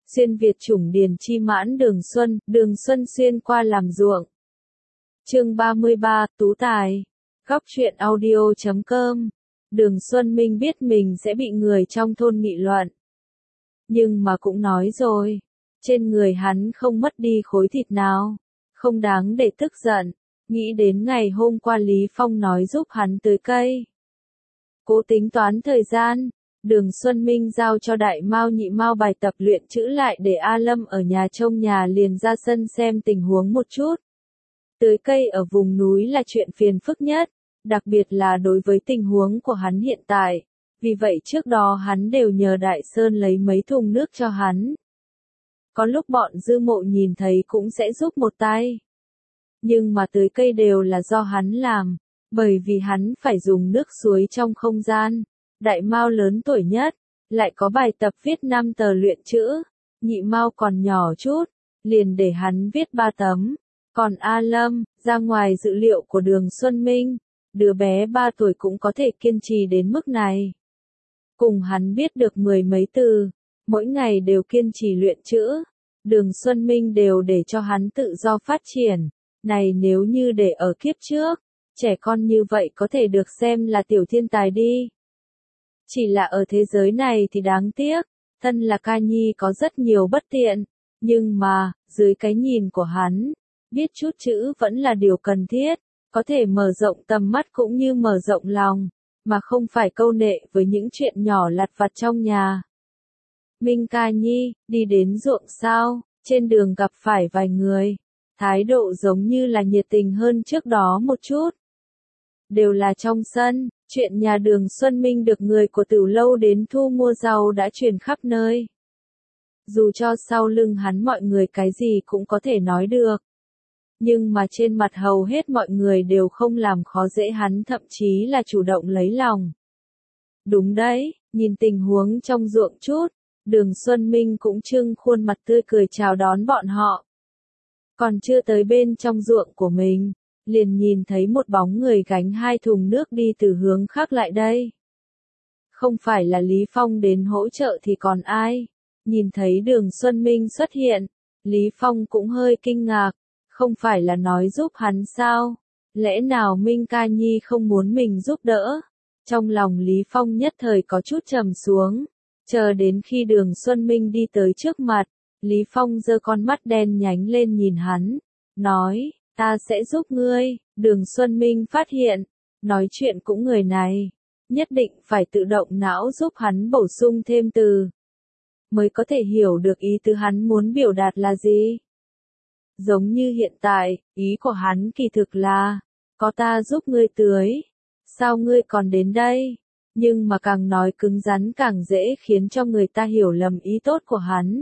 xuyên Việt chủng điền chi mãn đường xuân xuyên qua làm ruộng. Chương 33, Tú Tài. Góc truyện audio.com. Đường Xuân Minh biết mình sẽ bị người trong thôn nghị luận. Nhưng mà cũng nói rồi, trên người hắn không mất đi khối thịt nào, không đáng để tức giận. Nghĩ đến ngày hôm qua Lý Phong nói giúp hắn tưới cây. Cố tính toán thời gian, Đường Xuân Minh giao cho Đại Mao Nhị Mao bài tập luyện chữ lại để A Lâm ở nhà trông nhà liền ra sân xem tình huống một chút. Tưới cây ở vùng núi là chuyện phiền phức nhất, đặc biệt là đối với tình huống của hắn hiện tại, vì vậy trước đó hắn đều nhờ Đại Sơn lấy mấy thùng nước cho hắn. Có lúc bọn Dư Mộ nhìn thấy cũng sẽ giúp một tay. Nhưng mà tưới cây đều là do hắn làm, bởi vì hắn phải dùng nước suối trong không gian. Đại Mao lớn tuổi nhất, lại có bài tập viết 5 tờ luyện chữ, Nhị Mao còn nhỏ chút, liền để hắn viết 3 tấm. Còn A Lâm, ra ngoài dự liệu của Đường Xuân Minh, đứa bé 3 tuổi cũng có thể kiên trì đến mức này. Cùng hắn biết được 10 mấy từ, mỗi ngày đều kiên trì luyện chữ, Đường Xuân Minh đều để cho hắn tự do phát triển. Này nếu như để ở kiếp trước, trẻ con như vậy có thể được xem là tiểu thiên tài đi. Chỉ là ở thế giới này thì đáng tiếc, thân là ca nhi có rất nhiều bất tiện, nhưng mà, dưới cái nhìn của hắn, biết chút chữ vẫn là điều cần thiết, có thể mở rộng tầm mắt cũng như mở rộng lòng, mà không phải câu nệ với những chuyện nhỏ lặt vặt trong nhà. Minh ca nhi, đi đến ruộng sao, trên đường gặp phải vài người, thái độ giống như là nhiệt tình hơn trước đó một chút. Đều là trong sân, chuyện nhà Đường Xuân Minh được người của Tửu Lâu đến thu mua rau đã truyền khắp nơi. Dù cho sau lưng hắn mọi người cái gì cũng có thể nói được. Nhưng mà trên mặt hầu hết mọi người đều không làm khó dễ hắn, thậm chí là chủ động lấy lòng. Đúng đấy, nhìn tình huống trong ruộng chút, Đường Xuân Minh cũng trưng khuôn mặt tươi cười chào đón bọn họ. Còn chưa tới bên trong ruộng của mình, liền nhìn thấy một bóng người gánh 2 thùng nước đi từ hướng khác lại đây. Không phải là Lý Phong đến hỗ trợ thì còn ai? Nhìn thấy Đường Xuân Minh xuất hiện, Lý Phong cũng hơi kinh ngạc, không phải là nói giúp hắn sao? Lẽ nào Minh ca nhi không muốn mình giúp đỡ? Trong lòng Lý Phong nhất thời có chút trầm xuống, chờ đến khi Đường Xuân Minh đi tới trước mặt, Lý Phong giơ con mắt đen nhánh lên nhìn hắn, nói, ta sẽ giúp ngươi. Đường Xuân Minh phát hiện, nói chuyện cũng người này, nhất định phải tự động não giúp hắn bổ sung thêm từ, mới có thể hiểu được ý tứ hắn muốn biểu đạt là gì. Giống như hiện tại, ý của hắn kỳ thực là, có ta giúp ngươi tưới, sao ngươi còn đến đây? Nhưng mà càng nói cứng rắn càng dễ khiến cho người ta hiểu lầm ý tốt của hắn.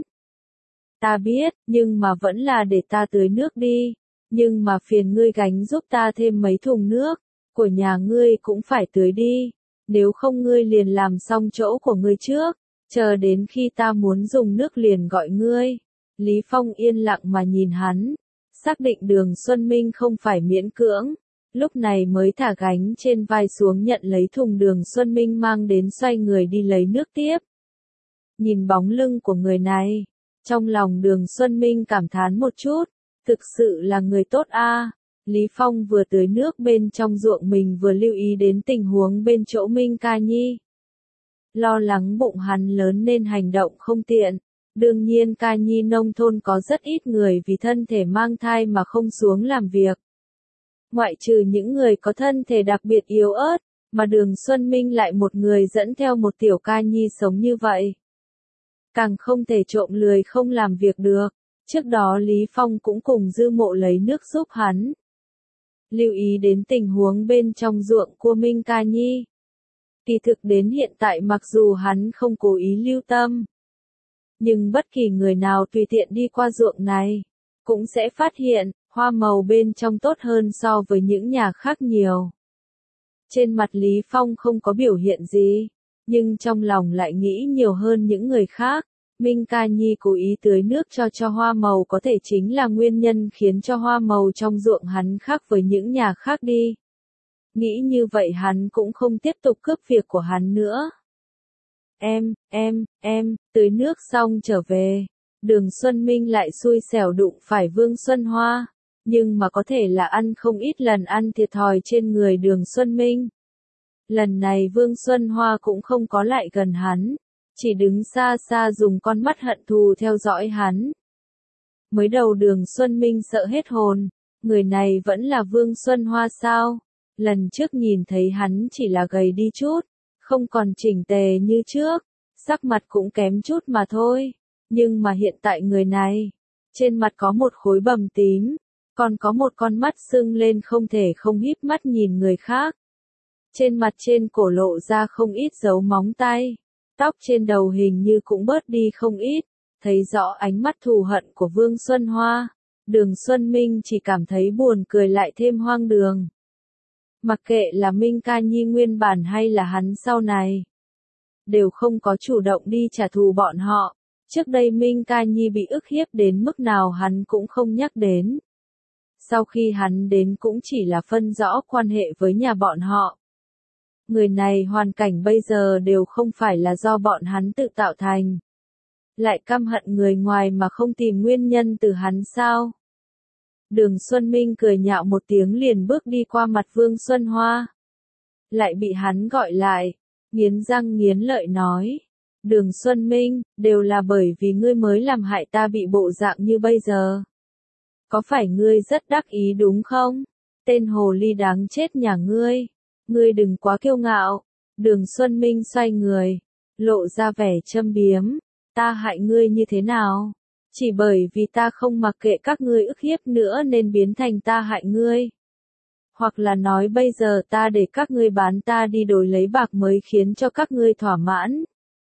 Ta biết, nhưng mà vẫn là để ta tưới nước đi, nhưng mà phiền ngươi gánh giúp ta thêm mấy thùng nước, của nhà ngươi cũng phải tưới đi, nếu không ngươi liền làm xong chỗ của ngươi trước, chờ đến khi ta muốn dùng nước liền gọi ngươi. Lý Phong yên lặng mà nhìn hắn, xác định Đường Xuân Minh không phải miễn cưỡng, lúc này mới thả gánh trên vai xuống nhận lấy thùng Đường Xuân Minh mang đến, xoay người đi lấy nước tiếp. Nhìn bóng lưng của người này, trong lòng Đường Xuân Minh cảm thán một chút, thực sự là người tốt a. Lý Phong vừa tưới nước bên trong ruộng mình vừa lưu ý đến tình huống bên chỗ Minh ca nhi. Lo lắng bụng hắn lớn nên hành động không tiện. Đương nhiên ca nhi nông thôn có rất ít người vì thân thể mang thai mà không xuống làm việc. Ngoại trừ những người có thân thể đặc biệt yếu ớt, mà Đường Xuân Minh lại một người dẫn theo một tiểu ca nhi sống như vậy. Càng không thể trộm lười không làm việc được. Trước đó Lý Phong cũng cùng Dư Mộ lấy nước giúp hắn. Lưu ý đến tình huống bên trong ruộng của Minh ca nhi. Kỳ thực đến hiện tại mặc dù hắn không cố ý lưu tâm, nhưng bất kỳ người nào tùy tiện đi qua ruộng này, cũng sẽ phát hiện, hoa màu bên trong tốt hơn so với những nhà khác nhiều. Trên mặt Lý Phong không có biểu hiện gì, nhưng trong lòng lại nghĩ nhiều hơn những người khác. Minh ca nhi cố ý tưới nước cho hoa màu có thể chính là nguyên nhân khiến cho hoa màu trong ruộng hắn khác với những nhà khác đi. Nghĩ như vậy hắn cũng không tiếp tục cướp việc của hắn nữa. Em, tưới nước xong trở về. Đường Xuân Minh lại xui xẻo đụng phải Vương Xuân Hoa, nhưng mà có thể là ăn không ít lần ăn thiệt thòi trên người Đường Xuân Minh. Lần này Vương Xuân Hoa cũng không có lại gần hắn, chỉ đứng xa xa dùng con mắt hận thù theo dõi hắn. Mới đầu Đường Xuân Minh sợ hết hồn, người này vẫn là Vương Xuân Hoa sao? Lần trước nhìn thấy hắn chỉ là gầy đi chút, không còn chỉnh tề như trước, sắc mặt cũng kém chút mà thôi. Nhưng mà hiện tại người này, trên mặt có một khối bầm tím, còn có một con mắt sưng lên không thể không híp mắt nhìn người khác. Trên mặt trên cổ lộ ra không ít dấu móng tay, tóc trên đầu hình như cũng bớt đi không ít, thấy rõ ánh mắt thù hận của Vương Xuân Hoa. Đường Xuân Minh chỉ cảm thấy buồn cười lại thêm hoang đường. Mặc kệ là Minh Ca Nhi nguyên bản hay là hắn sau này, đều không có chủ động đi trả thù bọn họ. Trước đây Minh Ca Nhi bị ức hiếp đến mức nào hắn cũng không nhắc đến. Sau khi hắn đến cũng chỉ là phân rõ quan hệ với nhà bọn họ. Người này hoàn cảnh bây giờ đều không phải là do bọn hắn tự tạo thành. Lại căm hận người ngoài mà không tìm nguyên nhân từ hắn sao? Đường Xuân Minh cười nhạo một tiếng liền bước đi qua mặt Vương Xuân Hoa. Lại bị hắn gọi lại, nghiến răng nghiến lợi nói. Đường Xuân Minh, đều là bởi vì ngươi mới làm hại ta bị bộ dạng như bây giờ. Có phải ngươi rất đắc ý đúng không? Tên hồ ly đáng chết nhà ngươi. Ngươi đừng quá kiêu ngạo. Đường Xuân Minh xoay người, lộ ra vẻ châm biếm. Ta hại ngươi như thế nào? Chỉ bởi vì ta không mặc kệ các ngươi ức hiếp nữa nên biến thành ta hại ngươi. Hoặc là nói bây giờ ta để các ngươi bán ta đi đổi lấy bạc mới khiến cho các ngươi thỏa mãn.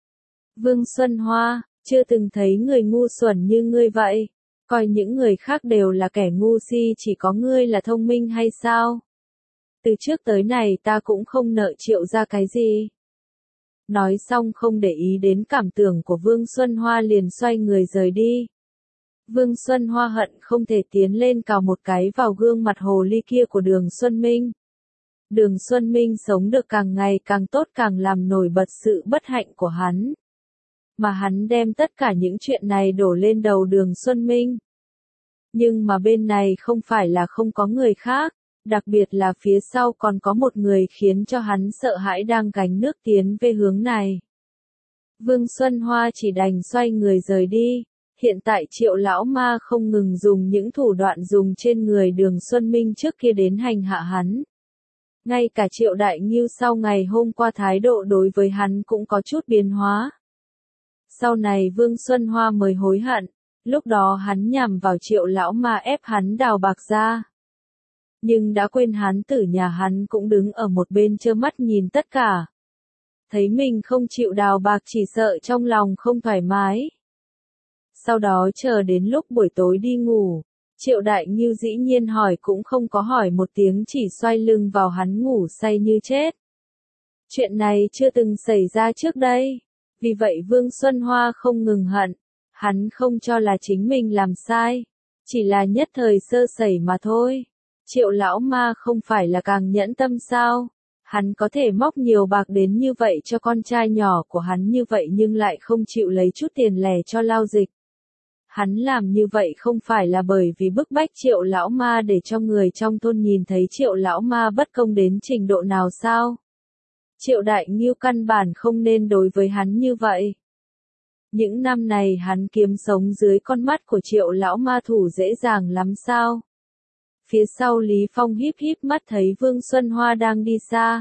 Vương Xuân Hoa, chưa từng thấy người ngu xuẩn như ngươi vậy. Coi những người khác đều là kẻ ngu si, chỉ có ngươi là thông minh hay sao? Từ trước tới này ta cũng không nợ Triệu ra cái gì. Nói xong không để ý đến cảm tưởng của Vương Xuân Hoa liền xoay người rời đi. Vương Xuân Hoa hận không thể tiến lên cào một cái vào gương mặt hồ ly kia của Đường Xuân Minh. Đường Xuân Minh sống được càng ngày càng tốt càng làm nổi bật sự bất hạnh của hắn. Mà hắn đem tất cả những chuyện này đổ lên đầu Đường Xuân Minh. Nhưng mà bên này không phải là không có người khác, đặc biệt là phía sau còn có một người khiến cho hắn sợ hãi đang gánh nước tiến về hướng này. Vương Xuân Hoa chỉ đành xoay người rời đi. Hiện tại Triệu lão ma không ngừng dùng những thủ đoạn dùng trên người Đường Xuân Minh trước kia đến hành hạ hắn. Ngay cả Triệu Đại Ngưu sau ngày hôm qua thái độ đối với hắn cũng có chút biến hóa. Sau này Vương Xuân Hoa mới hối hận, lúc đó hắn nhằm vào Triệu lão ma ép hắn đào bạc ra. Nhưng đã quên hắn tử nhà hắn cũng đứng ở một bên trơ mắt nhìn tất cả. Thấy mình không chịu đào bạc chỉ sợ trong lòng không thoải mái. Sau đó chờ đến lúc buổi tối đi ngủ, Triệu Đại Ngưu dĩ nhiên hỏi cũng không có hỏi một tiếng chỉ xoay lưng vào hắn ngủ say như chết. Chuyện này chưa từng xảy ra trước đây, vì vậy Vương Xuân Hoa không ngừng hận, hắn không cho là chính mình làm sai, chỉ là nhất thời sơ sẩy mà thôi. Triệu lão ma không phải là càng nhẫn tâm sao? Hắn có thể móc nhiều bạc đến như vậy cho con trai nhỏ của hắn như vậy nhưng lại không chịu lấy chút tiền lẻ cho lao dịch. Hắn làm như vậy không phải là bởi vì bức bách Triệu lão ma để cho người trong thôn nhìn thấy Triệu lão ma bất công đến trình độ nào sao? Triệu Đại Ngưu căn bản không nên đối với hắn như vậy. Những năm này hắn kiếm sống dưới con mắt của Triệu lão ma thủ dễ dàng lắm sao? Phía sau Lý Phong híp híp mắt thấy Vương Xuân Hoa đang đi xa.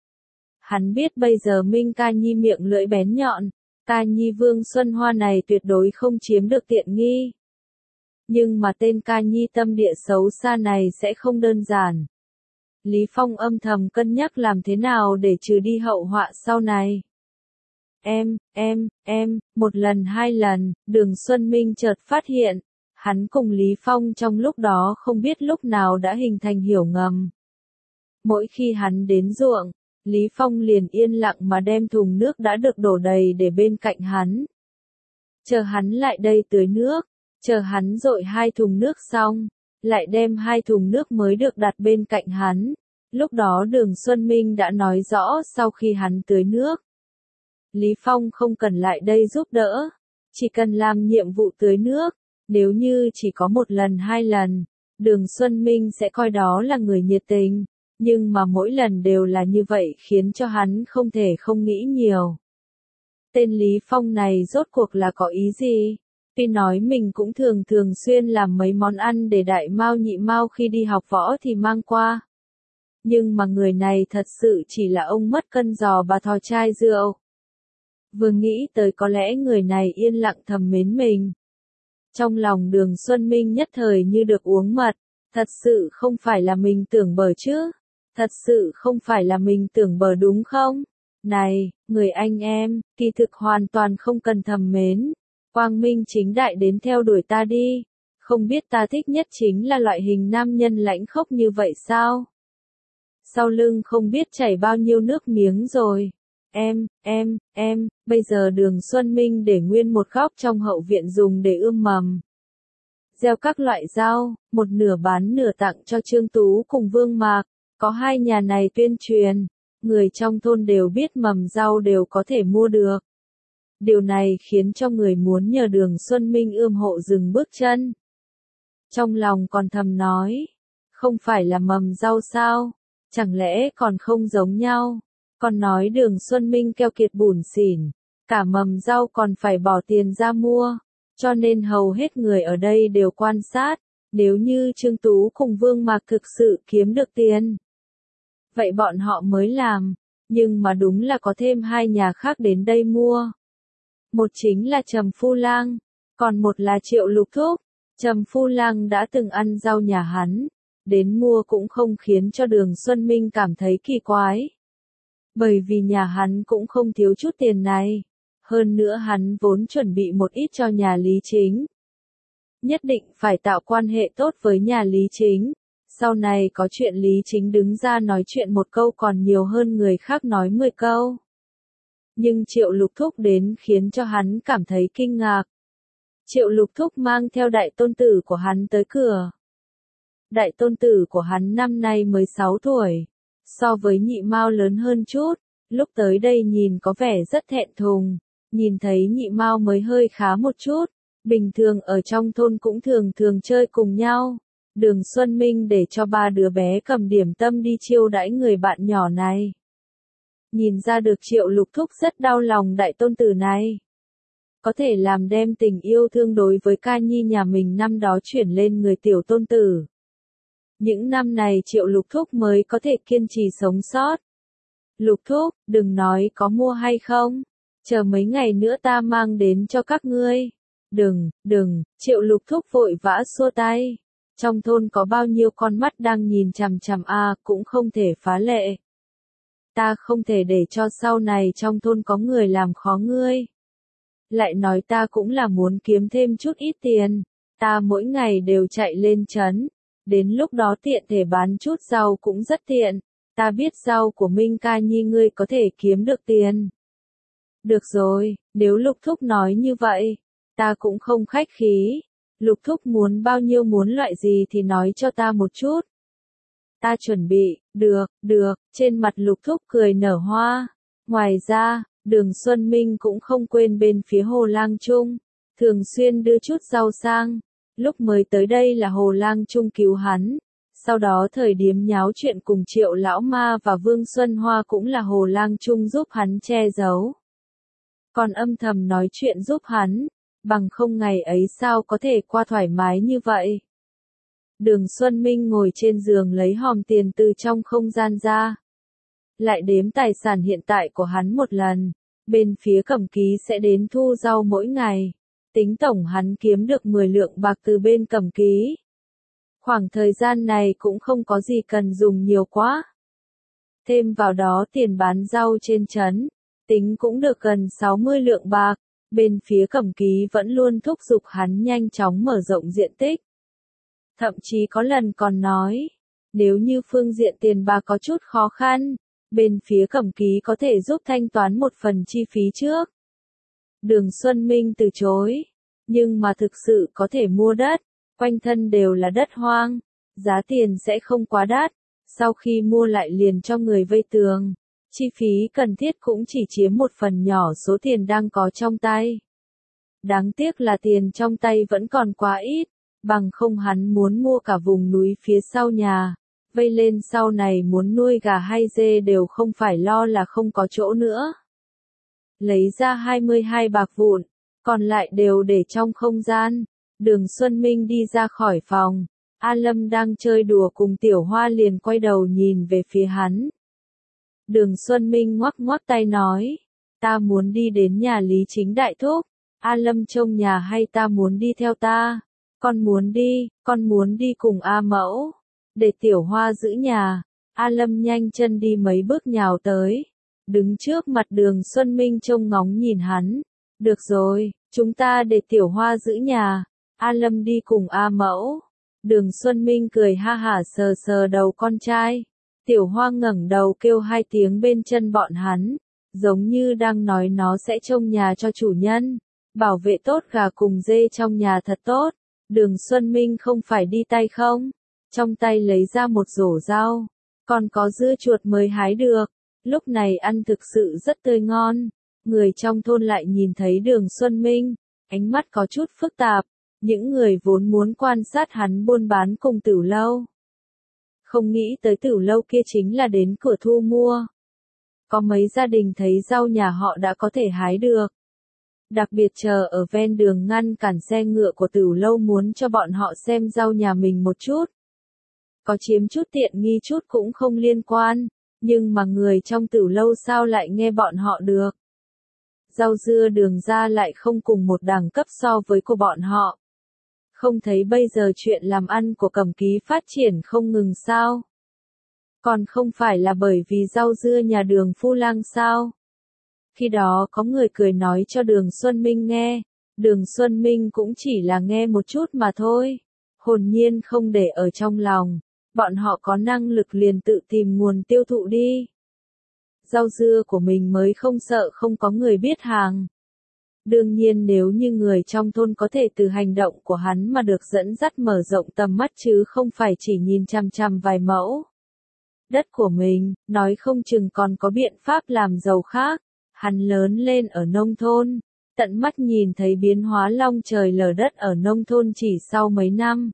Hắn biết bây giờ Minh Ca Nhi miệng lưỡi bén nhọn, Ca Nhi Vương Xuân Hoa này tuyệt đối không chiếm được tiện nghi. Nhưng mà tên Ca Nhi tâm địa xấu xa này sẽ không đơn giản. Lý Phong âm thầm cân nhắc làm thế nào để trừ đi hậu họa sau này. Một lần hai lần, Đường Xuân Minh chợt phát hiện, hắn cùng Lý Phong trong lúc đó không biết lúc nào đã hình thành hiểu ngầm. Mỗi khi hắn đến ruộng, Lý Phong liền yên lặng mà đem thùng nước đã được đổ đầy để bên cạnh hắn. Chờ hắn lại đây tưới nước, chờ hắn dội 2 thùng nước xong, lại đem 2 thùng nước mới được đặt bên cạnh hắn. Lúc đó Đường Xuân Minh đã nói rõ sau khi hắn tưới nước, Lý Phong không cần lại đây giúp đỡ, Chỉ cần làm nhiệm vụ tưới nước, nếu như chỉ có một lần hai lần, Đường Xuân Minh sẽ coi đó là người nhiệt tình, nhưng mà mỗi lần đều là như vậy khiến cho hắn không thể không nghĩ nhiều. Tên Lý Phong này rốt cuộc là có ý gì? Tuy nói mình cũng thường thường xuyên làm mấy món ăn để đại mao nhị mao khi đi học võ thì mang qua. Nhưng mà người này thật sự chỉ là ông mất cân giò bà thò chai rượu. Vừa nghĩ tới có lẽ người này yên lặng thầm mến mình. Trong lòng Đường Xuân Minh nhất thời như được uống mật, thật sự không phải là mình tưởng bở chứ? Thật sự không phải là mình tưởng bở đúng không? Này, người anh em, kỳ thực hoàn toàn không cần thầm mến. Quang minh chính đại đến theo đuổi ta đi. Không biết ta thích nhất chính là loại hình nam nhân lãnh khốc như vậy sao? Sau lưng không biết chảy bao nhiêu nước miếng rồi. Bây giờ Đường Xuân Minh để nguyên một góc trong hậu viện dùng để ươm mầm. Gieo các loại rau, một nửa bán nửa tặng cho Trương Tú cùng Vương Mạc. Có hai nhà này tuyên truyền, người trong thôn đều biết mầm rau đều có thể mua được. Điều này khiến cho người muốn nhờ Đường Xuân Minh ươm hộ dừng bước chân. Trong lòng còn thầm nói, không phải là mầm rau sao, chẳng lẽ còn không giống nhau. Còn nói Đường Xuân Minh keo kiệt bủn xỉn, cả mầm rau còn phải bỏ tiền ra mua, cho nên hầu hết người ở đây đều quan sát, nếu như Trương Tú cùng Vương Mạc thực sự kiếm được tiền, vậy bọn họ mới làm, nhưng mà đúng là có thêm hai nhà khác đến đây mua. Một chính là Trầm Phu Lang, còn một là Triệu Lục Thúc. Trầm Phu Lang đã từng ăn rau nhà hắn, đến mua cũng không khiến cho Đường Xuân Minh cảm thấy kỳ quái. Bởi vì nhà hắn cũng không thiếu chút tiền này, hơn nữa hắn vốn chuẩn bị một ít cho nhà Lý Chính. Nhất định phải tạo quan hệ tốt với nhà Lý Chính, sau này có chuyện Lý Chính đứng ra nói chuyện một câu còn nhiều hơn người khác nói 10 câu. Nhưng Triệu Lục Thúc đến khiến cho hắn cảm thấy kinh ngạc. Triệu Lục Thúc mang theo đại tôn tử của hắn tới cửa. Đại tôn tử của hắn năm nay mới 6 tuổi, so với Nhị Mao lớn hơn chút, lúc tới đây nhìn có vẻ rất thẹn thùng, nhìn thấy Nhị Mao mới hơi khá một chút, bình thường ở trong thôn cũng thường thường chơi cùng nhau. Đường Xuân Minh để cho ba đứa bé cầm điểm tâm đi chiêu đãi người bạn nhỏ này. Nhìn ra được Triệu Lục Thúc rất đau lòng đại tôn tử này. Có thể làm đem tình yêu thương đối với ca nhi nhà mình năm đó chuyển lên người tiểu tôn tử. Những năm này Triệu Lục Thúc mới có thể kiên trì sống sót. Lục Thúc, đừng nói có mua hay không, chờ mấy ngày nữa ta mang đến cho các ngươi. Đừng, Triệu Lục Thúc vội vã xua tay. Trong thôn có bao nhiêu con mắt đang nhìn chằm chằm cũng không thể phá lệ. Ta không thể để cho sau này trong thôn có người làm khó ngươi. Lại nói ta cũng là muốn kiếm thêm chút ít tiền, ta mỗi ngày đều chạy lên trấn, đến lúc đó tiện thể bán chút rau cũng rất tiện, ta biết rau của Minh ca nhi ngươi có thể kiếm được tiền. Được rồi, nếu Lục Thúc nói như vậy, ta cũng không khách khí. Lục Thúc muốn bao nhiêu muốn loại gì thì nói cho ta một chút. Ta chuẩn bị, được, trên mặt Lục Thúc cười nở hoa. Ngoài ra, Đường Xuân Minh cũng không quên bên phía Hồ Lang Trung, thường xuyên đưa chút rau sang. Lúc mới tới đây là Hồ Lang Trung cứu hắn, sau đó thời điểm nháo chuyện cùng Triệu Lão Ma và Vương Xuân Hoa cũng là Hồ Lang Trung giúp hắn che giấu. Còn âm thầm nói chuyện giúp hắn, bằng không ngày ấy sao có thể qua thoải mái như vậy. Đường Xuân Minh ngồi trên giường lấy hòm tiền từ trong không gian ra. Lại đếm tài sản hiện tại của hắn một lần, bên phía Cẩm Ký sẽ đến thu rau mỗi ngày. Tính tổng hắn kiếm được 10 lượng bạc từ bên Cẩm Ký. Khoảng thời gian này cũng không có gì cần dùng nhiều quá. Thêm vào đó tiền bán rau trên trấn, tính cũng được gần 60 lượng bạc. Bên phía Cẩm Ký vẫn luôn thúc giục hắn nhanh chóng mở rộng diện tích. Thậm chí có lần còn nói, nếu như phương diện tiền bạc có chút khó khăn, bên phía Cẩm Ký có thể giúp thanh toán một phần chi phí trước. Đường Xuân Minh từ chối, nhưng mà thực sự có thể mua đất, quanh thân đều là đất hoang, giá tiền sẽ không quá đắt, sau khi mua lại liền cho người vay tường, chi phí cần thiết cũng chỉ chiếm một phần nhỏ số tiền đang có trong tay. Đáng tiếc là tiền trong tay vẫn còn quá ít, bằng không hắn muốn mua cả vùng núi phía sau nhà, vây lên sau này muốn nuôi gà hay dê đều không phải lo là không có chỗ nữa. Lấy ra 22 bạc vụn, còn lại đều để trong không gian. Đường Xuân Minh đi ra khỏi phòng, A Lâm đang chơi đùa cùng Tiểu Hoa liền quay đầu nhìn về phía hắn. Đường Xuân Minh ngoắc ngoắc tay nói, ta muốn đi đến nhà Lý Chính Đại Thúc. A Lâm trông nhà hay ta muốn đi theo ta? Con muốn đi cùng A Mẫu. Để Tiểu Hoa giữ nhà. A Lâm nhanh chân đi mấy bước nhào tới. Đứng trước mặt Đường Xuân Minh trông ngóng nhìn hắn. Được rồi, chúng ta để Tiểu Hoa giữ nhà. A Lâm đi cùng A Mẫu. Đường Xuân Minh cười ha hả sờ sờ đầu con trai. Tiểu Hoa ngẩng đầu kêu hai tiếng bên chân bọn hắn, giống như đang nói nó sẽ trông nhà cho chủ nhân, bảo vệ tốt gà cùng dê trong nhà thật tốt. Đường Xuân Minh không phải đi tay không, trong tay lấy ra một rổ rau, còn có dưa chuột mới hái được, lúc này ăn thực sự rất tươi ngon. Người trong thôn lại nhìn thấy Đường Xuân Minh, ánh mắt có chút phức tạp, những người vốn muốn quan sát hắn buôn bán cùng Tửu Lâu. Không nghĩ tới Tửu Lâu kia chính là đến cửa thu mua. Có mấy gia đình thấy rau nhà họ đã có thể hái được. Đặc biệt chờ ở ven đường ngăn cản xe ngựa của Tửu Lâu muốn cho bọn họ xem rau nhà mình một chút. Có chiếm chút tiện nghi chút cũng không liên quan, nhưng mà người trong Tửu Lâu sao lại nghe bọn họ được. Rau dưa Đường ra lại không cùng một đẳng cấp so với của bọn họ. Không thấy bây giờ chuyện làm ăn của Cẩm Ký phát triển không ngừng sao? Còn không phải là bởi vì rau dưa nhà Đường Phu Lang sao? Khi đó có người cười nói cho Đường Xuân Minh nghe, Đường Xuân Minh cũng chỉ là nghe một chút mà thôi, hồn nhiên không để ở trong lòng, bọn họ có năng lực liền tự tìm nguồn tiêu thụ đi. Rau dưa của mình mới không sợ không có người biết hàng. Đương nhiên nếu như người trong thôn có thể từ hành động của hắn mà được dẫn dắt mở rộng tầm mắt chứ không phải chỉ nhìn chằm chằm vài mẫu đất của mình, nói không chừng còn có biện pháp làm giàu khác. Hắn lớn lên ở nông thôn, tận mắt nhìn thấy biến hóa long trời lở đất ở nông thôn chỉ sau mấy năm.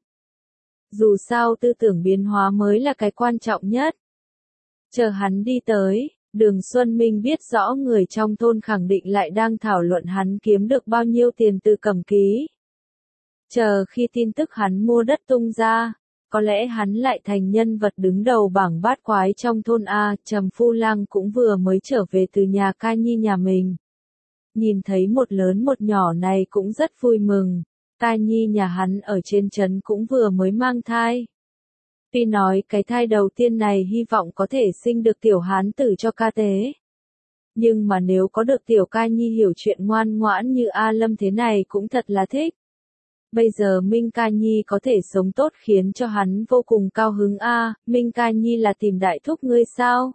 Dù sao tư tưởng biến hóa mới là cái quan trọng nhất. Chờ hắn đi tới, Đường Xuân Minh biết rõ người trong thôn khẳng định lại đang thảo luận hắn kiếm được bao nhiêu tiền từ Cẩm Ký. Chờ khi tin tức hắn mua đất tung ra, có lẽ hắn lại thành nhân vật đứng đầu bảng bát quái trong thôn A. Trầm Phu Lang cũng vừa mới trở về từ nhà Ca Nhi nhà mình. Nhìn thấy một lớn một nhỏ này cũng rất vui mừng. Ca Nhi nhà hắn ở trên trấn cũng vừa mới mang thai. Tuy nói cái thai đầu tiên này hy vọng có thể sinh được tiểu hán tử cho ca tế. Nhưng mà nếu có được tiểu Ca Nhi hiểu chuyện ngoan ngoãn như A Lâm thế này cũng thật là thích. Bây giờ Minh Ca Nhi có thể sống tốt khiến cho hắn vô cùng cao hứng a. Minh Ca Nhi là tìm đại thúc ngươi sao?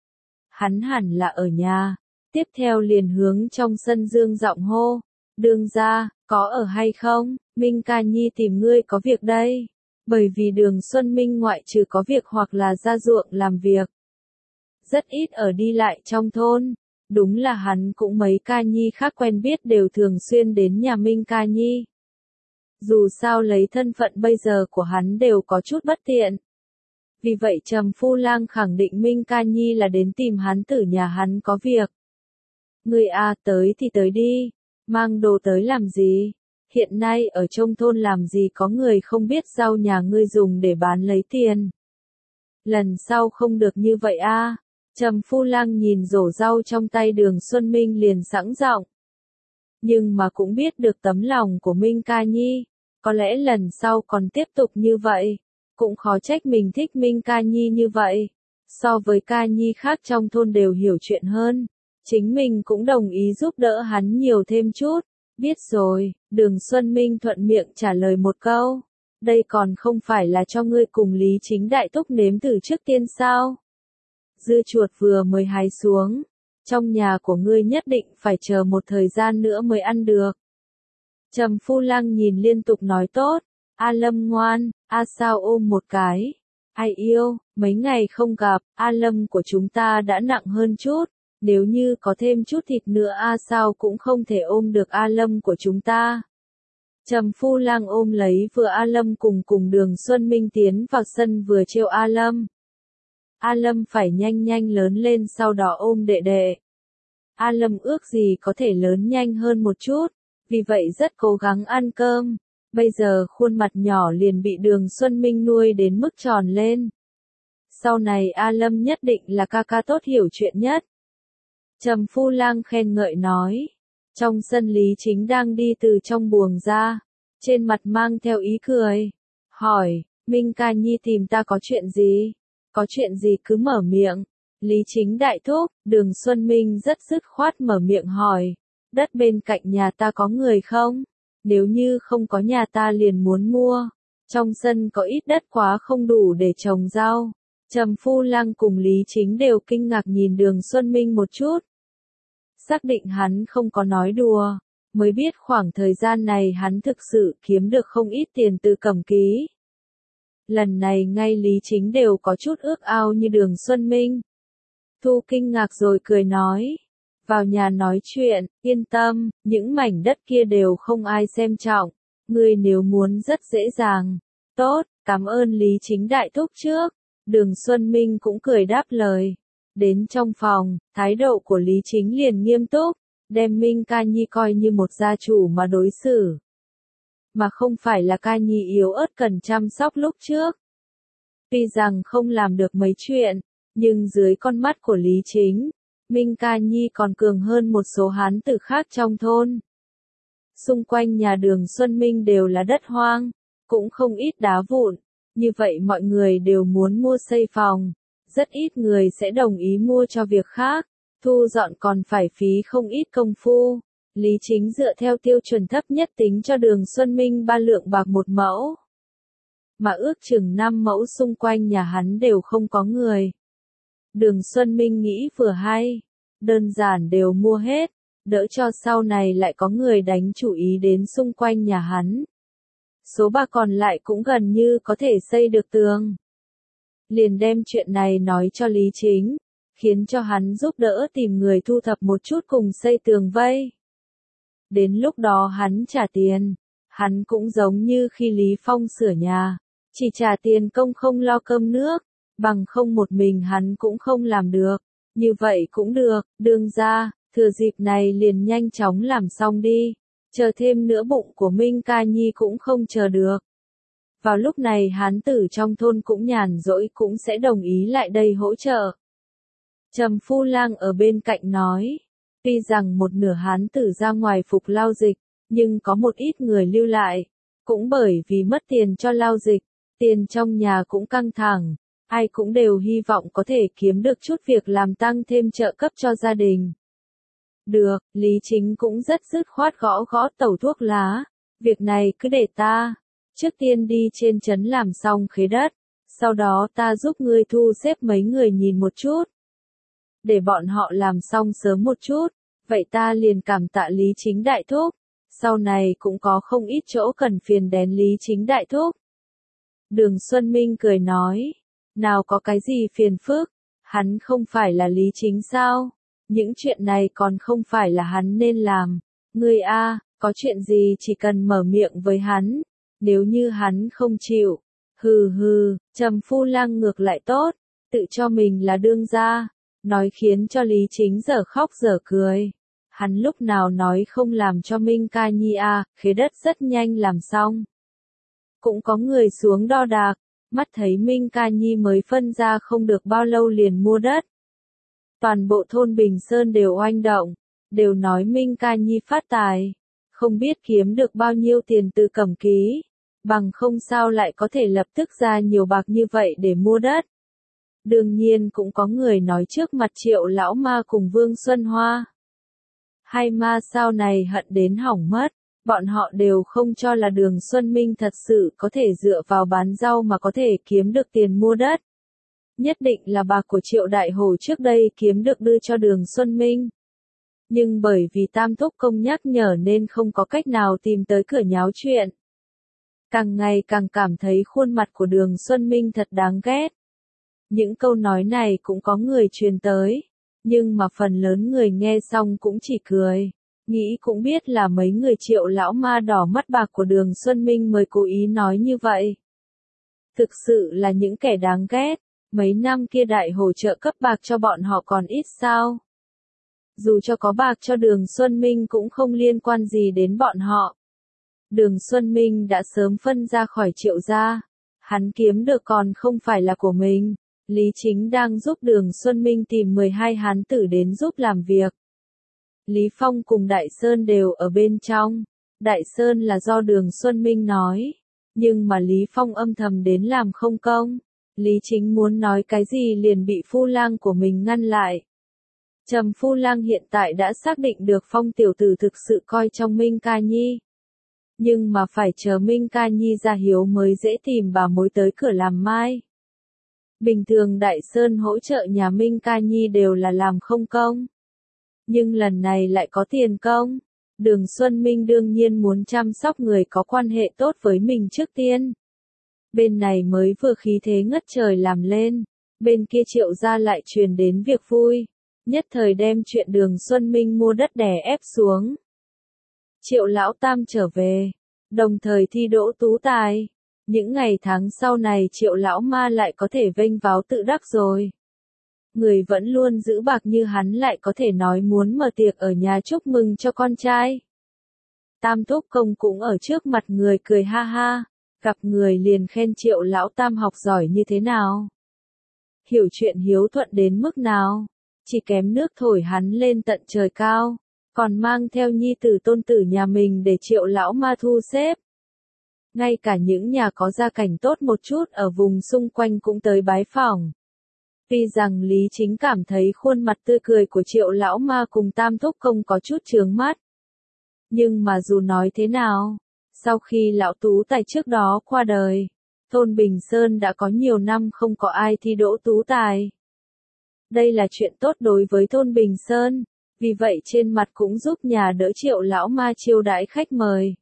Hắn hẳn là ở nhà. Tiếp theo liền hướng trong sân dương giọng hô. Đường ra, có ở hay không? Minh Ca Nhi tìm ngươi có việc đây. Bởi vì Đường Xuân Minh ngoại trừ có việc hoặc là ra ruộng làm việc, rất ít ở đi lại trong thôn. Đúng là hắn cũng mấy Ca Nhi khác quen biết đều thường xuyên đến nhà Minh Ca Nhi. Dù sao lấy thân phận bây giờ của hắn đều có chút bất tiện. Vì vậy Trầm Phu Lang khẳng định Minh Ca Nhi là đến tìm hắn từ nhà hắn có việc. Ngươi à, tới thì tới đi, mang đồ tới làm gì? Hiện nay ở trong thôn làm gì có người không biết rau nhà ngươi dùng để bán lấy tiền. Lần sau không được như vậy a. Trầm Phu Lang nhìn rổ rau trong tay Đường Xuân Minh liền sẵn giọng. Nhưng mà cũng biết được tấm lòng của Minh Ca Nhi. Có lẽ lần sau còn tiếp tục như vậy, cũng khó trách mình thích Minh Ca Nhi như vậy. So với Ca Nhi khác trong thôn đều hiểu chuyện hơn, chính mình cũng đồng ý giúp đỡ hắn nhiều thêm chút. Biết rồi, Đường Xuân Minh thuận miệng trả lời một câu. Đây còn không phải là cho ngươi cùng Lý Chính Đại Thúc nếm thử trước tiên sao? Dưa chuột vừa mới hái xuống, trong nhà của ngươi nhất định phải chờ một thời gian nữa mới ăn được. Trầm Phu Lang nhìn liên tục nói tốt, A Lâm ngoan, A sao ôm một cái. Ai yêu, mấy ngày không gặp, A Lâm của chúng ta đã nặng hơn chút, Nếu như có thêm chút thịt nữa sao cũng không thể ôm được A Lâm của chúng ta. Trầm Phu Lang ôm lấy vừa A Lâm cùng Đường Xuân Minh tiến vào sân vừa trêu A Lâm. A Lâm phải nhanh nhanh lớn lên sau đó ôm đệ đệ. A Lâm ước gì có thể lớn nhanh hơn một chút, vì vậy rất cố gắng ăn cơm. Bây giờ khuôn mặt nhỏ liền bị Đường Xuân Minh nuôi đến mức tròn lên. Sau này A Lâm nhất định là ca ca tốt hiểu chuyện nhất. Trầm Phu Lang khen ngợi nói. Trong sân Lý Chính đang đi từ trong buồng ra, trên mặt mang theo ý cười. Hỏi, Minh ca nhi tìm ta có chuyện gì? Có chuyện gì cứ mở miệng. Lý Chính đại thúc, Đường Xuân Minh rất dứt khoát mở miệng hỏi. Đất bên cạnh nhà ta có người không? Nếu như không có nhà ta liền muốn mua. Trong sân có ít đất quá không đủ để trồng rau. Trầm Phu Lang cùng Lý Chính đều kinh ngạc nhìn Đường Xuân Minh một chút. Xác định hắn không có nói đùa, mới biết khoảng thời gian này hắn thực sự kiếm được không ít tiền từ cầm ký. Lần này ngay Lý Chính đều có chút ước ao như Đường Xuân Minh. Thu kinh ngạc rồi cười nói. Vào nhà nói chuyện, yên tâm, những mảnh đất kia đều không ai xem trọng. Ngươi nếu muốn rất dễ dàng. Tốt, cảm ơn Lý Chính đại thúc trước. Đường Xuân Minh cũng cười đáp lời. Đến trong phòng, thái độ của Lý Chính liền nghiêm túc, đem Minh ca nhi coi như một gia chủ mà đối xử. Mà không phải là ca nhi yếu ớt cần chăm sóc lúc trước. Tuy rằng không làm được mấy chuyện, nhưng dưới con mắt của Lý Chính, Minh ca nhi còn cường hơn một số hán tử khác trong thôn. Xung quanh nhà Đường Xuân Minh đều là đất hoang, cũng không ít đá vụn, như vậy mọi người đều muốn mua xây phòng. Rất ít người sẽ đồng ý mua cho việc khác, thu dọn còn phải phí không ít công phu. Lý Chính dựa theo tiêu chuẩn thấp nhất tính cho Đường Xuân Minh 3 lượng bạc một mẫu. Mà ước chừng 5 mẫu xung quanh nhà hắn đều không có người. Đường Xuân Minh nghĩ vừa hay, đơn giản đều mua hết, đỡ cho sau này lại có người đánh chủ ý đến xung quanh nhà hắn. Số bạc còn lại cũng gần như có thể xây được tường. Liền đem chuyện này nói cho Lý Chính, khiến cho hắn giúp đỡ tìm người thu thập một chút cùng xây tường vây. Đến lúc đó hắn trả tiền, hắn cũng giống như khi Lý Phong sửa nhà, chỉ trả tiền công không lo cơm nước, bằng không một mình hắn cũng không làm được. Như vậy cũng được, Đường ra, thừa dịp này liền nhanh chóng làm xong đi, chờ thêm nữa bụng của Minh ca nhi cũng không chờ được. Vào lúc này hán tử trong thôn cũng nhàn rỗi cũng sẽ đồng ý lại đây hỗ trợ. Trầm Phu Lang ở bên cạnh nói, tuy rằng một nửa hán tử ra ngoài phục lao dịch, nhưng có một ít người lưu lại, cũng bởi vì mất tiền cho lao dịch, tiền trong nhà cũng căng thẳng, ai cũng đều hy vọng có thể kiếm được chút việc làm tăng thêm trợ cấp cho gia đình. Được, Lý Chính cũng rất dứt khoát gõ gõ tẩu thuốc lá, việc này cứ để ta. Trước tiên đi trên trấn làm xong khế đất, sau đó ta giúp ngươi thu xếp mấy người nhìn một chút. Để bọn họ làm xong sớm một chút, vậy ta liền cảm tạ Lý Chính đại thúc, sau này cũng có không ít chỗ cần phiền đến Lý Chính đại thúc. Đường Xuân Minh cười nói, nào có cái gì phiền phức, hắn không phải là Lý Chính sao, những chuyện này còn không phải là hắn nên làm, ngươi a, có chuyện gì chỉ cần mở miệng với hắn. Nếu như hắn không chịu, hừ hừ, Trầm Phu Lang ngược lại tốt, tự cho mình là đương gia, nói khiến cho Lý Chính dở khóc dở cười. Hắn lúc nào nói không làm cho Minh ca nhi khế đất rất nhanh làm xong. Cũng có người xuống đo đạc, mắt thấy Minh ca nhi mới phân ra không được bao lâu liền mua đất. Toàn bộ thôn Bình Sơn đều oanh động, đều nói Minh ca nhi phát tài, không biết kiếm được bao nhiêu tiền từ cầm ký. Bằng không sao lại có thể lập tức ra nhiều bạc như vậy để mua đất. Đương nhiên cũng có người nói trước mặt Triệu lão ma cùng Vương Xuân Hoa. Hai ma sao này hận đến hỏng mất, bọn họ đều không cho là Đường Xuân Minh thật sự có thể dựa vào bán rau mà có thể kiếm được tiền mua đất. Nhất định là bạc của Triệu Đại Hổ trước đây kiếm được đưa cho Đường Xuân Minh. Nhưng bởi vì Tam Thúc Công nhắc nhở nên không có cách nào tìm tới cửa nháo chuyện. Càng ngày càng cảm thấy khuôn mặt của Đường Xuân Minh thật đáng ghét. Những câu nói này cũng có người truyền tới. Nhưng mà phần lớn người nghe xong cũng chỉ cười. Nghĩ cũng biết là mấy người Triệu lão ma đỏ mắt bạc của Đường Xuân Minh mới cố ý nói như vậy. Thực sự là những kẻ đáng ghét. Mấy năm kia đại hỗ trợ cấp bạc cho bọn họ còn ít sao? Dù cho có bạc cho Đường Xuân Minh cũng không liên quan gì đến bọn họ. Đường Xuân Minh đã sớm phân ra khỏi Triệu gia. Hắn kiếm được còn không phải là của mình. Lý Chính đang giúp Đường Xuân Minh tìm 12 hán tử đến giúp làm việc. Lý Phong cùng Đại Sơn đều ở bên trong. Đại Sơn là do Đường Xuân Minh nói. Nhưng mà Lý Phong âm thầm đến làm không công. Lý Chính muốn nói cái gì liền bị phu lang của mình ngăn lại. Trầm phu lang hiện tại đã xác định được Phong tiểu tử thực sự coi trọng Minh Ca Nhi. Nhưng mà phải chờ Minh Ca Nhi ra hiếu mới dễ tìm bà mối tới cửa làm mai. Bình thường Đại Sơn hỗ trợ nhà Minh Ca Nhi đều là làm không công. Nhưng lần này lại có tiền công. Đường Xuân Minh đương nhiên muốn chăm sóc người có quan hệ tốt với mình trước tiên. Bên này mới vừa khí thế ngất trời làm lên. Bên kia Triệu gia lại truyền đến việc vui. Nhất thời đem chuyện Đường Xuân Minh mua đất đè ép xuống. Triệu lão tam trở về. Đồng thời thi đỗ tú tài. Những ngày tháng sau này Triệu lão ma lại có thể vênh váo tự đắc rồi. Người vẫn luôn giữ bạc như hắn lại có thể nói muốn mở tiệc ở nhà chúc mừng cho con trai. Tam thúc công cũng ở trước mặt người cười ha ha. Gặp người liền khen Triệu lão tam học giỏi như thế nào. Hiểu chuyện hiếu thuận đến mức nào. Chỉ kém nước thổi hắn lên tận trời cao. Còn mang theo nhi tử tôn tử nhà mình để Triệu lão ma thu xếp. Ngay cả những nhà có gia cảnh tốt một chút ở vùng xung quanh cũng tới bái phỏng. Tuy rằng Lý Chính cảm thấy khuôn mặt tươi cười của Triệu lão ma cùng Tam thúc công có chút chướng mắt. Nhưng mà dù nói thế nào, sau khi lão tú tài trước đó qua đời, thôn Bình Sơn đã có nhiều năm không có ai thi đỗ tú tài. Đây là chuyện tốt đối với thôn Bình Sơn, vì vậy trên mặt cũng giúp nhà đỡ Triệu lão ma chiêu đãi khách mời.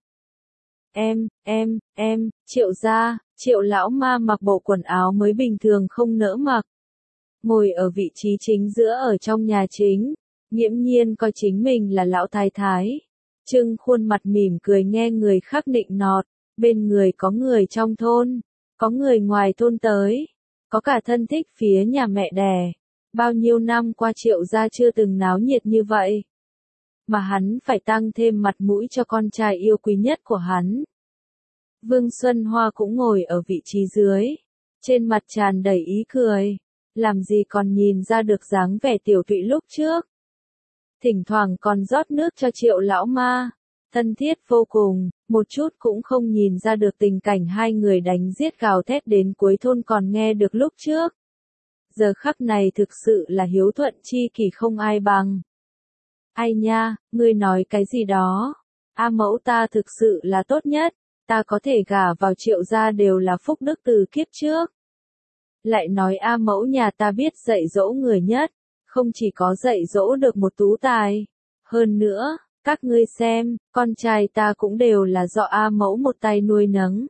Triệu gia, Triệu lão ma mặc bộ quần áo mới bình thường không nỡ mặc. Ngồi ở vị trí chính giữa ở trong nhà chính, nghiễm nhiên coi chính mình là lão thái thái. Trưng khuôn mặt mỉm cười nghe người khác nịnh nọt, bên người có người trong thôn, có người ngoài thôn tới, có cả thân thích phía nhà mẹ đẻ. Bao nhiêu năm qua Triệu gia chưa từng náo nhiệt như vậy. Mà hắn phải tăng thêm mặt mũi cho con trai yêu quý nhất của hắn. Vương Xuân Hoa cũng ngồi ở vị trí dưới, trên mặt tràn đầy ý cười, làm gì còn nhìn ra được dáng vẻ tiểu tụy lúc trước. Thỉnh thoảng còn rót nước cho Triệu lão ma, thân thiết vô cùng, một chút cũng không nhìn ra được tình cảnh hai người đánh giết gào thét đến cuối thôn còn nghe được lúc trước. Giờ khắc này thực sự là hiếu thuận chi kỷ không ai bằng. Ai nha, ngươi nói cái gì đó? A mẫu ta thực sự là tốt nhất, ta có thể gả vào Triệu gia đều là phúc đức từ kiếp trước. Lại nói A mẫu nhà ta biết dạy dỗ người nhất, không chỉ có dạy dỗ được một tú tài. Hơn nữa, các ngươi xem, con trai ta cũng đều là do A mẫu một tay nuôi nấng.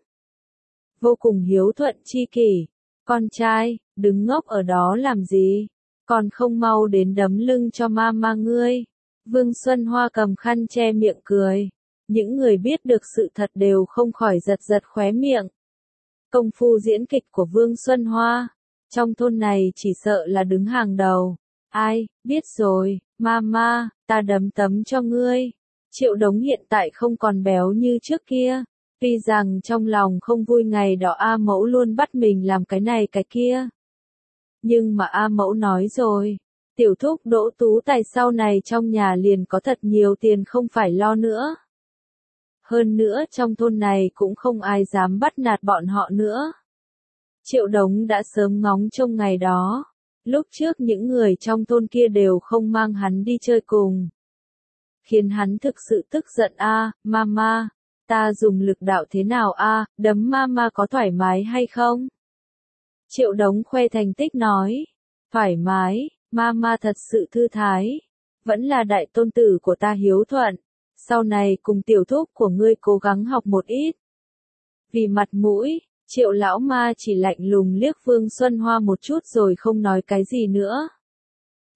Vô cùng hiếu thuận chi kỷ. Con trai, đứng ngốc ở đó làm gì? Còn không mau đến đấm lưng cho mama ngươi. Vương Xuân Hoa cầm khăn che miệng cười. Những người biết được sự thật đều không khỏi giật giật khóe miệng. Công phu diễn kịch của Vương Xuân Hoa, trong thôn này chỉ sợ là đứng hàng đầu. Ai, biết rồi, mama, ta đấm tấm cho ngươi. Triệu Đống hiện tại không còn béo như trước kia. Tuy rằng trong lòng không vui ngày đó A mẫu luôn bắt mình làm cái này cái kia. Nhưng mà A mẫu nói rồi, tiểu thúc đỗ tú tài sau này trong nhà liền có thật nhiều tiền không phải lo nữa. Hơn nữa trong thôn này cũng không ai dám bắt nạt bọn họ nữa. Triệu Đống đã sớm ngóng trông ngày đó. Lúc trước những người trong thôn kia đều không mang hắn đi chơi cùng. Khiến hắn thực sự tức giận mama, ta dùng lực đạo thế nào đấm mama có thoải mái hay không? Triệu Đống khoe thành tích nói, thoải mái, mama thật sự thư thái. Vẫn là đại tôn tử của ta hiếu thuận. Sau này cùng tiểu thúc của ngươi cố gắng học một ít. Vì mặt mũi, Triệu lão ma chỉ lạnh lùng liếc Vương Xuân Hoa một chút rồi không nói cái gì nữa.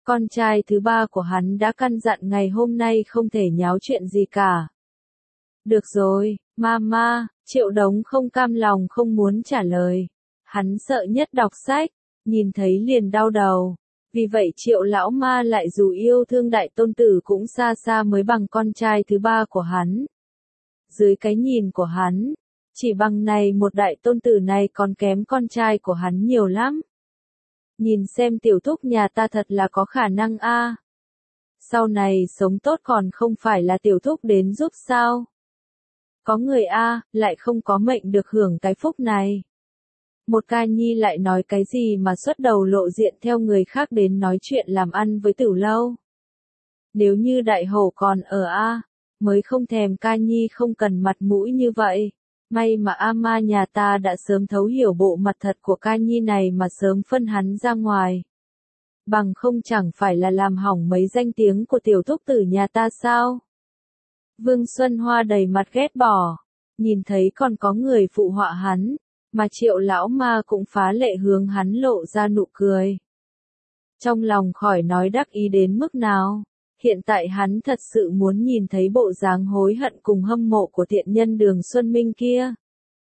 Con trai thứ ba của hắn đã căn dặn ngày hôm nay không thể nháo chuyện gì cả. Được rồi, mama, Triệu Đống không cam lòng không muốn trả lời. Hắn sợ nhất đọc sách, nhìn thấy liền đau đầu. Vì vậy Triệu lão ma lại dù yêu thương đại tôn tử cũng xa xa mới bằng con trai thứ ba của hắn. Dưới cái nhìn của hắn, chỉ bằng này một đại tôn tử này còn kém con trai của hắn nhiều lắm. Nhìn xem tiểu thúc nhà ta thật là có khả năng a. Sau này sống tốt còn không phải là tiểu thúc đến giúp sao? Có người a, lại không có mệnh được hưởng cái phúc này. Một ca nhi lại nói cái gì mà xuất đầu lộ diện theo người khác đến nói chuyện làm ăn với Tử Lâu. Nếu như đại hổ còn ở a, mới không thèm ca nhi không cần mặt mũi như vậy. May mà ama nhà ta đã sớm thấu hiểu bộ mặt thật của ca nhi này mà sớm phân hắn ra ngoài. Bằng không chẳng phải là làm hỏng mấy danh tiếng của tiểu thúc tử nhà ta sao? Vương Xuân Hoa đầy mặt ghét bỏ, nhìn thấy còn có người phụ họa hắn, mà Triệu lão ma cũng phá lệ hướng hắn lộ ra nụ cười. Trong lòng khỏi nói đắc ý đến mức nào, hiện tại hắn thật sự muốn nhìn thấy bộ dáng hối hận cùng hâm mộ của thiện nhân Đường Xuân Minh kia.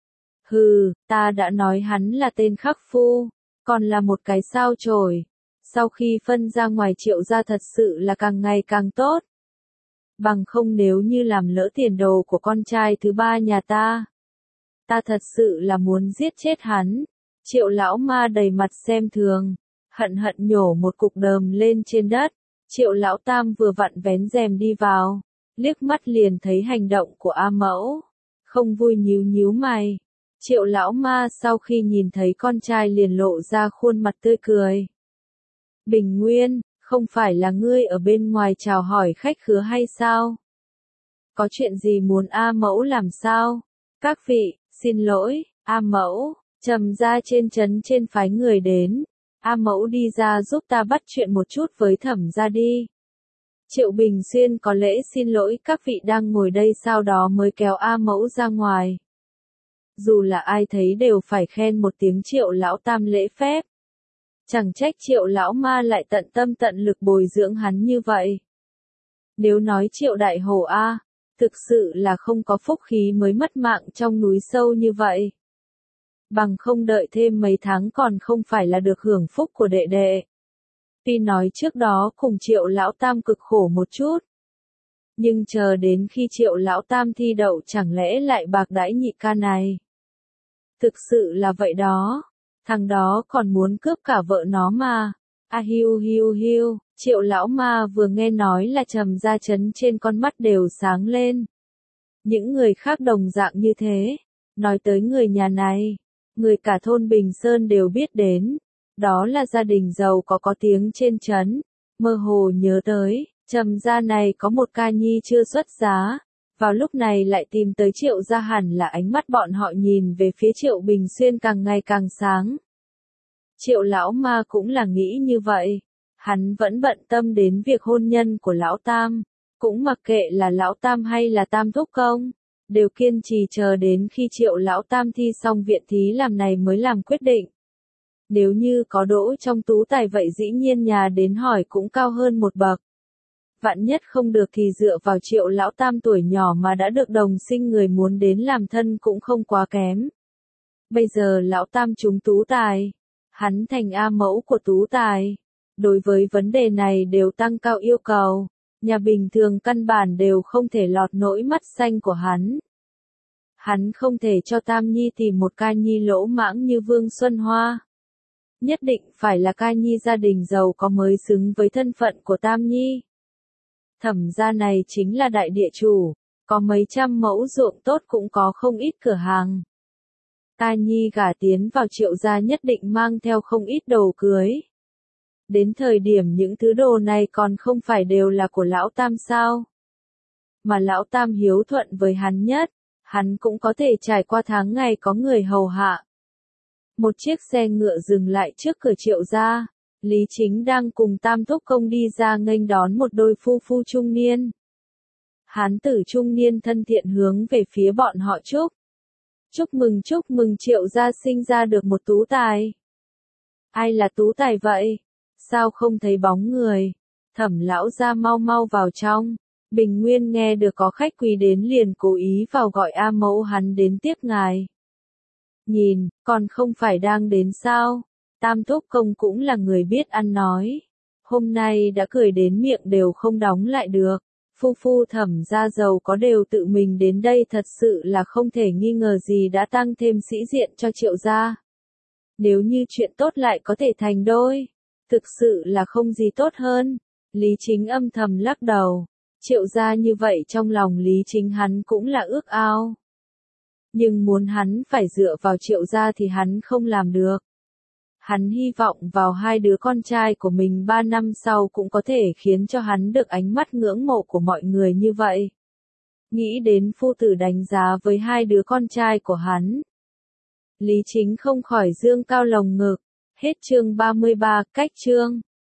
Hừ, ta đã nói hắn là tên khắc phu, còn là một cái sao chổi. Sau khi phân ra ngoài Triệu gia thật sự là càng ngày càng tốt. Bằng không nếu như làm lỡ tiền đồ của con trai thứ ba nhà ta. Ta thật sự là muốn giết chết hắn. Triệu lão ma đầy mặt xem thường, hận hận nhổ một cục đờm lên trên đất. Triệu lão tam vừa vặn vén rèm đi vào, liếc mắt liền thấy hành động của A Mẫu, không vui nhíu nhíu mày. Triệu lão ma sau khi nhìn thấy con trai liền lộ ra khuôn mặt tươi cười. Bình Nguyên, không phải là ngươi ở bên ngoài chào hỏi khách khứa hay sao? Có chuyện gì muốn A Mẫu làm sao? Các vị, xin lỗi, A Mẫu, Trầm gia trên trấn trên phái người đến. A Mẫu đi ra giúp ta bắt chuyện một chút với Thẩm gia đi. Triệu Bình Xuyên có lễ xin lỗi các vị đang ngồi đây sau đó mới kéo A Mẫu ra ngoài. Dù là ai thấy đều phải khen một tiếng Triệu lão tam lễ phép. Chẳng trách Triệu lão ma lại tận tâm tận lực bồi dưỡng hắn như vậy. Nếu nói Triệu đại hổ a, thực sự là không có phúc khí mới mất mạng trong núi sâu như vậy. Bằng không đợi thêm mấy tháng còn không phải là được hưởng phúc của đệ đệ. Tuy nói trước đó cùng Triệu lão tam cực khổ một chút. Nhưng chờ đến khi Triệu lão tam thi đậu chẳng lẽ lại bạc đãi nhị ca này. Thực sự là vậy đó. Thằng đó còn muốn cướp cả vợ nó mà. A hiu hiu hiu, Triệu lão ma vừa nghe nói là Trầm gia trấn trên con mắt đều sáng lên. Những người khác đồng dạng như thế. Nói tới người nhà này, người cả thôn Bình Sơn đều biết đến. Đó là gia đình giàu có tiếng trên trấn. Mơ hồ nhớ tới, Trầm gia này có một ca nhi chưa xuất giá. Vào lúc này lại tìm tới Triệu gia, hẳn là ánh mắt bọn họ nhìn về phía Triệu Bình Xuyên càng ngày càng sáng. Triệu lão ma cũng là nghĩ như vậy. Hắn vẫn bận tâm đến việc hôn nhân của lão tam. Cũng mặc kệ là lão tam hay là tam thúc công. Đều kiên trì chờ đến khi Triệu lão tam thi xong viện thí làm này mới làm quyết định. Nếu như có đỗ trong tú tài vậy dĩ nhiên nhà đến hỏi cũng cao hơn một bậc. Vạn nhất không được thì dựa vào Triệu lão tam tuổi nhỏ mà đã được đồng sinh người muốn đến làm thân cũng không quá kém. Bây giờ lão tam trúng tú tài. Hắn thành A Mẫu của tú tài. Đối với vấn đề này đều tăng cao yêu cầu. Nhà bình thường căn bản đều không thể lọt nổi mắt xanh của hắn. Hắn không thể cho Tam Nhi tìm một ca nhi lỗ mãng như Vương Xuân Hoa. Nhất định phải là ca nhi gia đình giàu có mới xứng với thân phận của Tam Nhi. Thẩm gia này chính là đại địa chủ, có mấy trăm mẫu ruộng tốt cũng có không ít cửa hàng. Ca nhi gả tiến vào Triệu gia nhất định mang theo không ít đồ cưới. Đến thời điểm những thứ đồ này còn không phải đều là của lão tam sao? Mà lão tam hiếu thuận với hắn nhất, hắn cũng có thể trải qua tháng ngày có người hầu hạ. Một chiếc xe ngựa dừng lại trước cửa Triệu gia. Lý Chính đang cùng tam thúc công đi ra nghênh đón một đôi phu phu trung niên. Hán tử trung niên thân thiện hướng về phía bọn họ chúc mừng Triệu gia sinh ra được một tú tài. Ai là tú tài vậy? Sao không thấy bóng người? Thẩm lão gia mau mau vào trong. Bình Nguyên nghe được có khách quý đến liền cố ý vào gọi A Mẫu hắn đến tiếp ngài. Nhìn, còn không phải đang đến sao? Tam Thúc Công cũng là người biết ăn nói. Hôm nay đã cười đến miệng đều không đóng lại được. Phu phu Thẩm gia giàu có đều tự mình đến đây, thật sự là không thể nghi ngờ gì đã tăng thêm sĩ diện cho Triệu gia. Nếu như chuyện tốt lại có thể thành đôi, thực sự là không gì tốt hơn. Lý Chính âm thầm lắc đầu. Triệu gia như vậy trong lòng Lý Chính hắn cũng là ước ao. Nhưng muốn hắn phải dựa vào Triệu gia thì hắn không làm được. Hắn hy vọng vào hai đứa con trai của mình 3 năm sau cũng có thể khiến cho hắn được ánh mắt ngưỡng mộ của mọi người như vậy. Nghĩ đến phu tử đánh giá với hai đứa con trai của hắn, Lý Chính không khỏi dương cao lồng ngực. Hết chương 33, cách chương.